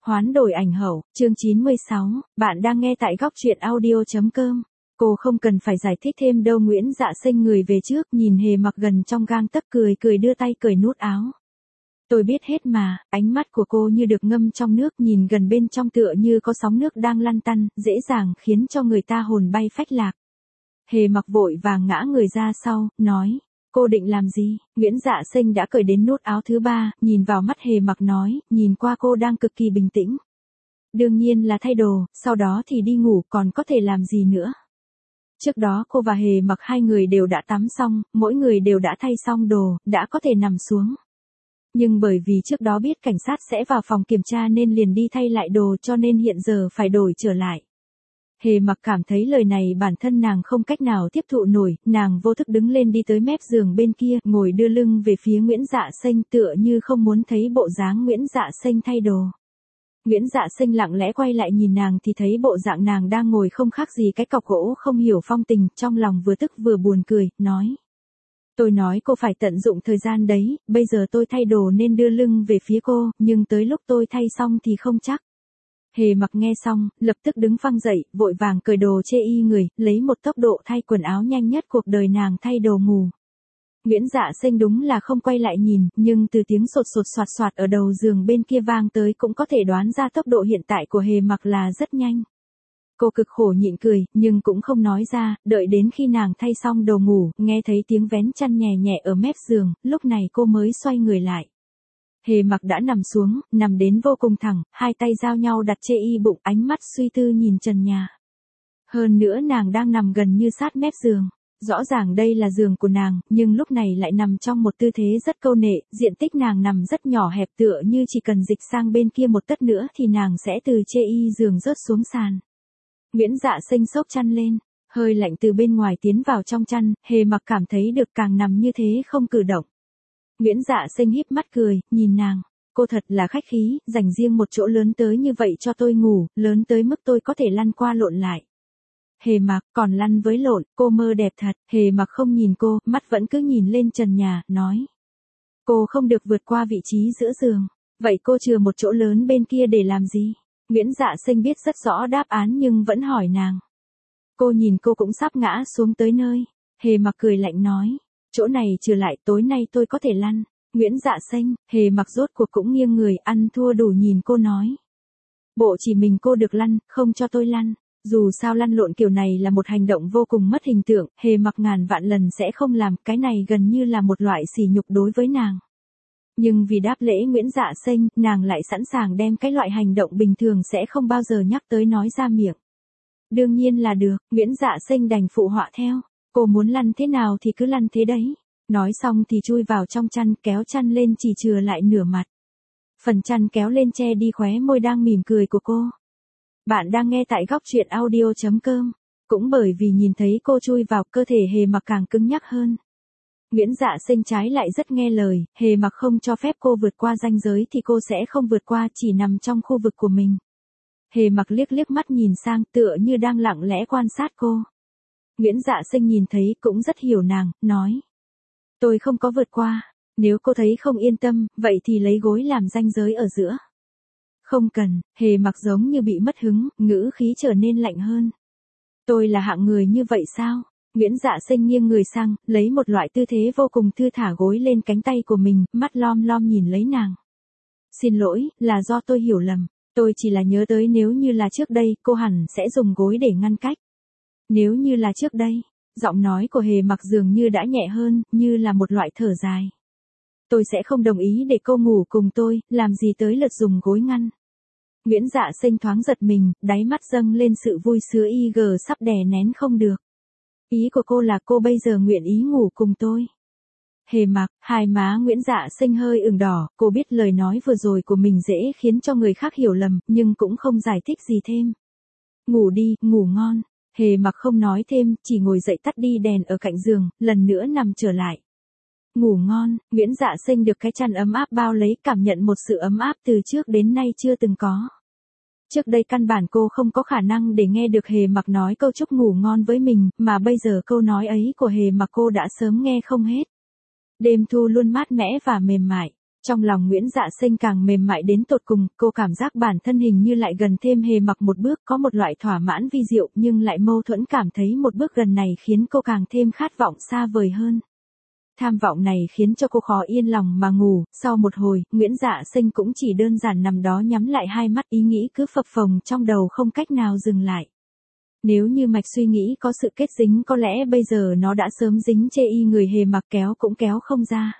Hoán đổi ảnh hậu, chương 96, bạn đang nghe tại góc truyện audio.com. Cô không cần phải giải thích thêm đâu. Nguyễn Dạ Sinh người về trước, nhìn Hề Mặc gần trong gang tấc, cười đưa tay cởi nút áo. Tôi biết hết mà. Ánh mắt của cô như được ngâm trong nước, nhìn gần bên trong tựa như có sóng nước đang lăn tăn, dễ dàng khiến cho người ta hồn bay phách lạc. Hề Mặc vội vàng ngã người ra sau, nói: Cô định làm gì? Nguyễn Dạ Sinh đã cởi đến nút áo thứ 3, nhìn vào mắt Hề Mặc nói, nhìn qua cô đang cực kỳ bình tĩnh. Đương nhiên là thay đồ, sau đó thì đi ngủ, còn có thể làm gì nữa. Trước đó cô và Hề Mặc hai người đều đã tắm xong, mỗi người đều đã thay xong đồ, đã có thể nằm xuống. Nhưng bởi vì trước đó biết cảnh sát sẽ vào phòng kiểm tra nên liền đi thay lại đồ, cho nên hiện giờ phải đổi trở lại. Hề Mặc cảm thấy lời này bản thân nàng không cách nào tiếp thụ nổi, nàng vô thức đứng lên đi tới mép giường bên kia, ngồi đưa lưng về phía Nguyễn Dạ Sinh, tựa như không muốn thấy bộ dáng Nguyễn Dạ Sinh thay đồ. Nguyễn Dạ Sinh lặng lẽ quay lại nhìn nàng thì thấy bộ dạng nàng đang ngồi không khác gì cái cọc gỗ không hiểu phong tình, trong lòng vừa tức vừa buồn cười, nói: Tôi nói cô phải tận dụng thời gian đấy, bây giờ tôi thay đồ nên đưa lưng về phía cô, nhưng tới lúc tôi thay xong thì không chắc. Hề Mặc nghe xong, lập tức đứng phăng dậy, vội vàng cởi đồ chê y người, lấy một tốc độ thay quần áo nhanh nhất cuộc đời nàng thay đồ ngủ. Nguyễn Dạ Sinh đúng là không quay lại nhìn, nhưng từ tiếng sột sột soạt soạt ở đầu giường bên kia vang tới cũng có thể đoán ra tốc độ hiện tại của Hề Mặc là rất nhanh. Cô cực khổ nhịn cười, nhưng cũng không nói ra, đợi đến khi nàng thay xong đồ ngủ, nghe thấy tiếng vén chăn nhẹ nhẹ ở mép giường, lúc này cô mới xoay người lại. Hề Mặc đã nằm xuống, nằm đến vô cùng thẳng, hai tay giao nhau đặt chê y bụng, ánh mắt suy tư nhìn trần nhà. Hơn nữa nàng đang nằm gần như sát mép giường. Rõ ràng đây là giường của nàng, nhưng lúc này lại nằm trong một tư thế rất câu nệ, diện tích nàng nằm rất nhỏ hẹp, tựa như chỉ cần dịch sang bên kia một tấc nữa thì nàng sẽ từ chê y giường rớt xuống sàn. Nguyễn Dạ Sinh xốc chăn lên, hơi lạnh từ bên ngoài tiến vào trong chăn, Hề Mặc cảm thấy được càng nằm như thế không cử động. Nguyễn Dạ Sinh híp mắt cười, nhìn nàng, cô thật là khách khí, dành riêng một chỗ lớn tới như vậy cho tôi ngủ, lớn tới mức tôi có thể lăn qua lộn lại. Hề Mặc, còn lăn với lộn, cô mơ đẹp thật. Hề Mặc không nhìn cô, mắt vẫn cứ nhìn lên trần nhà, nói: Cô không được vượt qua vị trí giữa giường. Vậy cô chừa một chỗ lớn bên kia để làm gì? Nguyễn Dạ Sinh biết rất rõ đáp án nhưng vẫn hỏi nàng. Cô nhìn cô cũng sắp ngã xuống tới nơi. Hề Mặc cười lạnh nói: Chỗ này chừa lại, tối nay tôi có thể lăn. Nguyễn Dạ Sinh, Hề Mặc rốt cuộc cũng nghiêng người, ăn thua đủ nhìn cô nói: Bộ chỉ mình cô được lăn, không cho tôi lăn. Dù sao lăn lộn kiểu này là một hành động vô cùng mất hình tượng, Hề Mặc ngàn vạn lần sẽ không làm, cái này gần như là một loại sỉ nhục đối với nàng. Nhưng vì đáp lễ Nguyễn Dạ Sinh, nàng lại sẵn sàng đem cái loại hành động bình thường sẽ không bao giờ nhắc tới nói ra miệng. Đương nhiên là được, Nguyễn Dạ Sinh đành phụ họa theo, cô muốn lăn thế nào thì cứ lăn thế đấy. Nói xong thì chui vào trong chăn, kéo chăn lên chỉ chừa lại nửa mặt. Phần chăn kéo lên che đi khóe môi đang mỉm cười của cô. Bạn đang nghe tại góc truyện audio.com. Cũng bởi vì nhìn thấy cô chui vào, cơ thể Hề Mặc càng cứng nhắc hơn. Nguyễn Dạ Sinh trái lại rất nghe lời, Hề Mặc không cho phép cô vượt qua ranh giới thì cô sẽ không vượt qua, chỉ nằm trong khu vực của mình. Hề Mặc liếc mắt nhìn sang, tựa như đang lặng lẽ quan sát cô. Nguyễn Dạ Sinh nhìn thấy cũng rất hiểu nàng, nói: Tôi không có vượt qua, nếu cô thấy không yên tâm, vậy thì lấy gối làm ranh giới ở giữa. Không cần. Hề Mặc giống như bị mất hứng, ngữ khí trở nên lạnh hơn. Tôi là hạng người như vậy sao? Nguyễn Dạ Sinh nghiêng người sang, lấy một loại tư thế vô cùng thư thả gối lên cánh tay của mình, mắt lom lom nhìn lấy nàng. Xin lỗi, là do tôi hiểu lầm. Tôi chỉ là nhớ tới nếu như là trước đây, cô hẳn sẽ dùng gối để ngăn cách. Nếu như là trước đây, giọng nói của Hề Mặc dường như đã nhẹ hơn, như là một loại thở dài. Tôi sẽ không đồng ý để cô ngủ cùng tôi, làm gì tới lượt dùng gối ngăn. Nguyễn Dạ Sinh thoáng giật mình, đáy mắt dâng lên sự vui sướng sắp đè nén không được. Ý của cô là cô bây giờ nguyện ý ngủ cùng tôi. Hề Mặc, hai má Nguyễn Dạ Sinh hơi ửng đỏ, cô biết lời nói vừa rồi của mình dễ khiến cho người khác hiểu lầm, nhưng cũng không giải thích gì thêm. Ngủ đi, ngủ ngon. Hề Mặc không nói thêm, chỉ ngồi dậy tắt đi đèn ở cạnh giường, lần nữa nằm trở lại. Ngủ ngon. Nguyễn Dạ Sinh được cái chăn ấm áp bao lấy, cảm nhận một sự ấm áp từ trước đến nay chưa từng có. Trước đây căn bản cô không có khả năng để nghe được Hề Mặc nói câu chúc ngủ ngon với mình, mà bây giờ câu nói ấy của Hề Mặc cô đã sớm nghe không hết. Đêm thu luôn mát mẻ và mềm mại. Trong lòng Nguyễn Dạ Sinh càng mềm mại đến tột cùng, cô cảm giác bản thân hình như lại gần thêm Hề Mặc một bước, có một loại thỏa mãn vi diệu nhưng lại mâu thuẫn, cảm thấy một bước gần này khiến cô càng thêm khát vọng xa vời hơn. Tham vọng này khiến cho cô khó yên lòng mà ngủ, sau một hồi, Nguyễn Dạ Sinh cũng chỉ đơn giản nằm đó nhắm lại hai mắt, ý nghĩ cứ phập phồng trong đầu không cách nào dừng lại. Nếu như mạch suy nghĩ có sự kết dính có lẽ bây giờ nó đã sớm dính chê y người Hề Mặc, kéo cũng kéo không ra.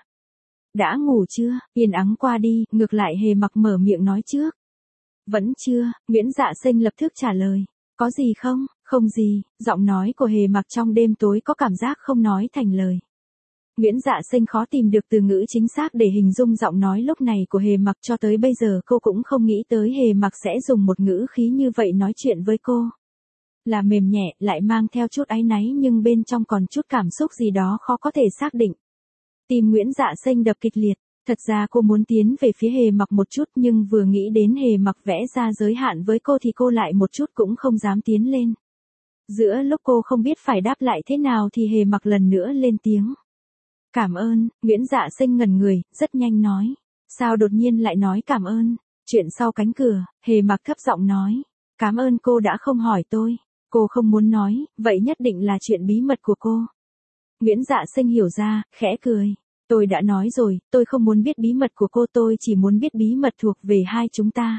Đã ngủ chưa? Yên ắng qua đi, ngược lại Hề Mặc mở miệng nói trước. Vẫn chưa, Nguyễn Dạ Sinh lập tức trả lời. Có gì không? Không gì, giọng nói của Hề Mặc trong đêm tối có cảm giác không nói thành lời. Nguyễn Dạ Sinh khó tìm được từ ngữ chính xác để hình dung giọng nói lúc này của Hề Mặc, cho tới bây giờ cô cũng không nghĩ tới Hề Mặc sẽ dùng một ngữ khí như vậy nói chuyện với cô. Là mềm nhẹ, lại mang theo chút áy náy nhưng bên trong còn chút cảm xúc gì đó khó có thể xác định. Tim Nguyễn Dạ Sinh đập kịch liệt, thật ra cô muốn tiến về phía Hề Mặc một chút nhưng vừa nghĩ đến Hề Mặc vẽ ra giới hạn với cô thì cô lại một chút cũng không dám tiến lên. Giữa lúc cô không biết phải đáp lại thế nào thì Hề Mặc lần nữa lên tiếng. Cảm ơn, Nguyễn Dạ Sinh ngẩn người, rất nhanh nói. Sao đột nhiên lại nói cảm ơn? Chuyện sau cánh cửa, Hề Mặc thấp giọng nói. Cảm ơn cô đã không hỏi tôi. Cô không muốn nói, vậy nhất định là chuyện bí mật của cô. Nguyễn Dạ Sinh hiểu ra, khẽ cười. Tôi đã nói rồi, tôi không muốn biết bí mật của cô, tôi chỉ muốn biết bí mật thuộc về hai chúng ta.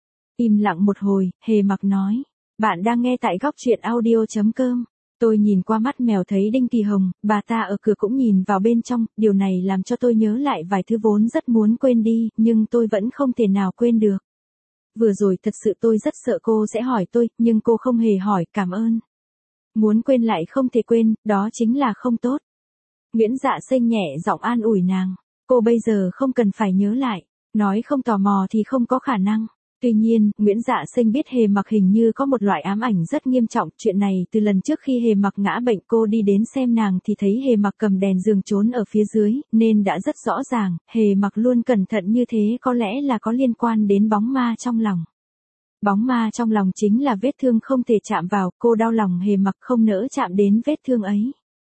Im lặng một hồi, Hề Mặc nói. Bạn đang nghe tại góc truyện audio.com. Tôi nhìn qua mắt mèo thấy Đinh Kỳ Hồng, bà ta ở cửa cũng nhìn vào bên trong, điều này làm cho tôi nhớ lại vài thứ vốn rất muốn quên đi, nhưng tôi vẫn không thể nào quên được. Vừa rồi thật sự tôi rất sợ cô sẽ hỏi tôi, nhưng cô không hề hỏi, cảm ơn. Muốn quên lại không thể quên, đó chính là không tốt. Nguyễn Dạ Sinh nhẹ giọng an ủi nàng. Cô bây giờ không cần phải nhớ lại, nói không tò mò thì không có khả năng. Tuy nhiên, Nguyễn Dạ Sinh biết Hề Mặc hình như có một loại ám ảnh rất nghiêm trọng. Chuyện này từ lần trước khi Hề Mặc ngã bệnh cô đi đến xem nàng thì thấy Hề Mặc cầm đèn giường trốn ở phía dưới, nên đã rất rõ ràng, Hề Mặc luôn cẩn thận như thế có lẽ là có liên quan đến bóng ma trong lòng. Bóng ma trong lòng chính là vết thương không thể chạm vào, cô đau lòng Hề Mặc không nỡ chạm đến vết thương ấy.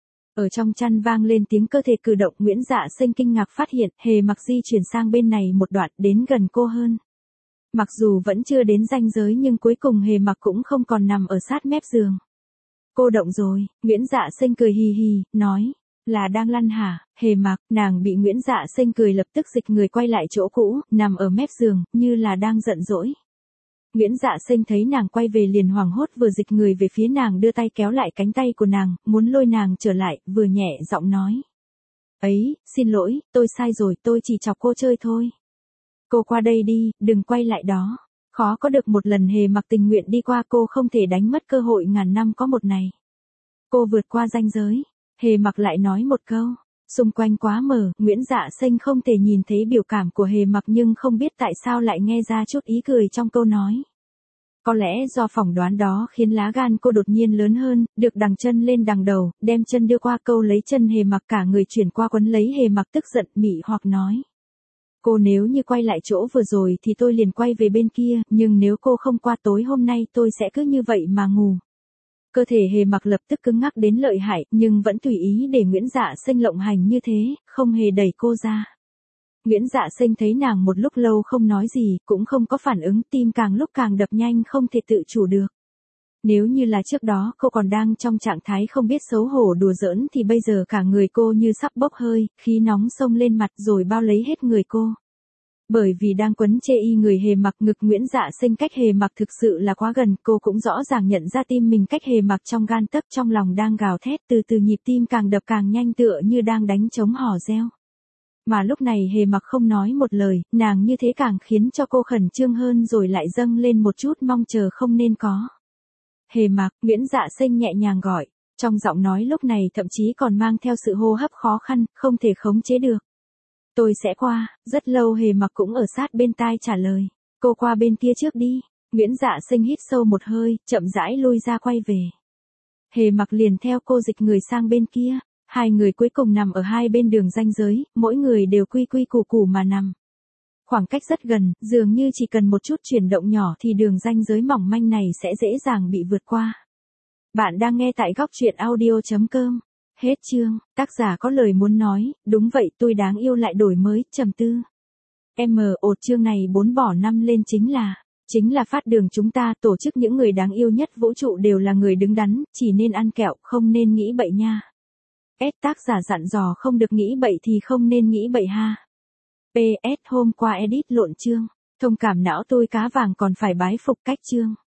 Ở trong chăn vang lên tiếng cơ thể cử động, Nguyễn Dạ Sinh kinh ngạc phát hiện Hề Mặc di chuyển sang bên này một đoạn đến gần cô hơn. Mặc dù vẫn chưa đến ranh giới nhưng cuối cùng Hề Mặc cũng không còn nằm ở sát mép giường. Cô động rồi, Nguyễn Dạ Sinh cười hì hì, nói, là đang lăn hả, Hề Mặc, nàng bị Nguyễn Dạ Sinh cười lập tức dịch người quay lại chỗ cũ, nằm ở mép giường, như là đang giận dỗi. Nguyễn Dạ Sinh thấy nàng quay về liền hoảng hốt, vừa dịch người về phía nàng đưa tay kéo lại cánh tay của nàng, muốn lôi nàng trở lại, vừa nhẹ giọng nói. Ấy, xin lỗi, tôi sai rồi, tôi chỉ chọc cô chơi thôi. Cô qua đây đi, đừng quay lại đó. Khó có được một lần. Hề Mặc tình nguyện đi qua, cô không thể đánh mất cơ hội ngàn năm có một này. Cô vượt qua ranh giới. Hề Mặc lại nói một câu. Xung quanh quá mờ, Nguyễn Dạ Sinh không thể nhìn thấy biểu cảm của Hề Mặc nhưng không biết tại sao lại nghe ra chút ý cười trong câu nói. Có lẽ do phỏng đoán đó khiến lá gan cô đột nhiên lớn hơn, được đằng chân lên đằng đầu, đem chân đưa qua câu lấy chân Hề Mặc, cả người chuyển qua quấn lấy Hề Mặc, tức giận mị hoặc nói. Cô nếu như quay lại chỗ vừa rồi thì tôi liền quay về bên kia, nhưng nếu cô không qua tối hôm nay tôi sẽ cứ như vậy mà ngủ. Cơ thể Hề Mặc lập tức cứng ngắc đến lợi hại, nhưng vẫn tùy ý để Nguyễn Dạ Sinh lộng hành như thế, không hề đẩy cô ra. Nguyễn Dạ Sinh thấy nàng một lúc lâu không nói gì, cũng không có phản ứng, tim càng lúc càng đập nhanh không thể tự chủ được. Nếu như là trước đó cô còn đang trong trạng thái không biết xấu hổ đùa giỡn thì bây giờ cả người cô như sắp bốc hơi, khí nóng xông lên mặt rồi bao lấy hết người cô. Bởi vì đang quấn chê y người Hề Mặc, ngực Nguyễn Dạ Sinh cách Hề Mặc thực sự là quá gần, cô cũng rõ ràng nhận ra tim mình cách Hề Mặc trong gan tấc, trong lòng đang gào thét, từ từ nhịp tim càng đập càng nhanh tựa như đang đánh trống hò reo. Mà lúc này Hề Mặc không nói một lời, nàng như thế càng khiến cho cô khẩn trương hơn rồi lại dâng lên một chút mong chờ không nên có. Hề Mặc, Nguyễn Dạ Sinh nhẹ nhàng gọi, trong giọng nói lúc này thậm chí còn mang theo sự hô hấp khó khăn, không thể khống chế được. Tôi sẽ qua, rất lâu. Hề Mặc cũng ở sát bên tai trả lời, cô qua bên kia trước đi. Nguyễn Dạ Sinh hít sâu một hơi, chậm rãi lui ra quay về. Hề Mặc liền theo cô dịch người sang bên kia, hai người cuối cùng nằm ở hai bên đường ranh giới, mỗi người đều quy quy củ củ mà nằm. Khoảng cách rất gần, dường như chỉ cần một chút chuyển động nhỏ thì đường ranh giới mỏng manh này sẽ dễ dàng bị vượt qua. Bạn đang nghe tại góc truyện audio.com. Hết chương, tác giả có lời muốn nói, đúng vậy tôi đáng yêu lại đổi mới, trầm tư. Chương này 4 bỏ 5 lên chính là phát đường chúng ta tổ chức những người đáng yêu nhất vũ trụ đều là người đứng đắn, chỉ nên ăn kẹo, không nên nghĩ bậy nha. Tác giả dặn dò không được nghĩ bậy thì không nên nghĩ bậy ha. PS hôm qua edit lộn chương. Thông cảm não tôi cá vàng còn phải bái phục cách chương.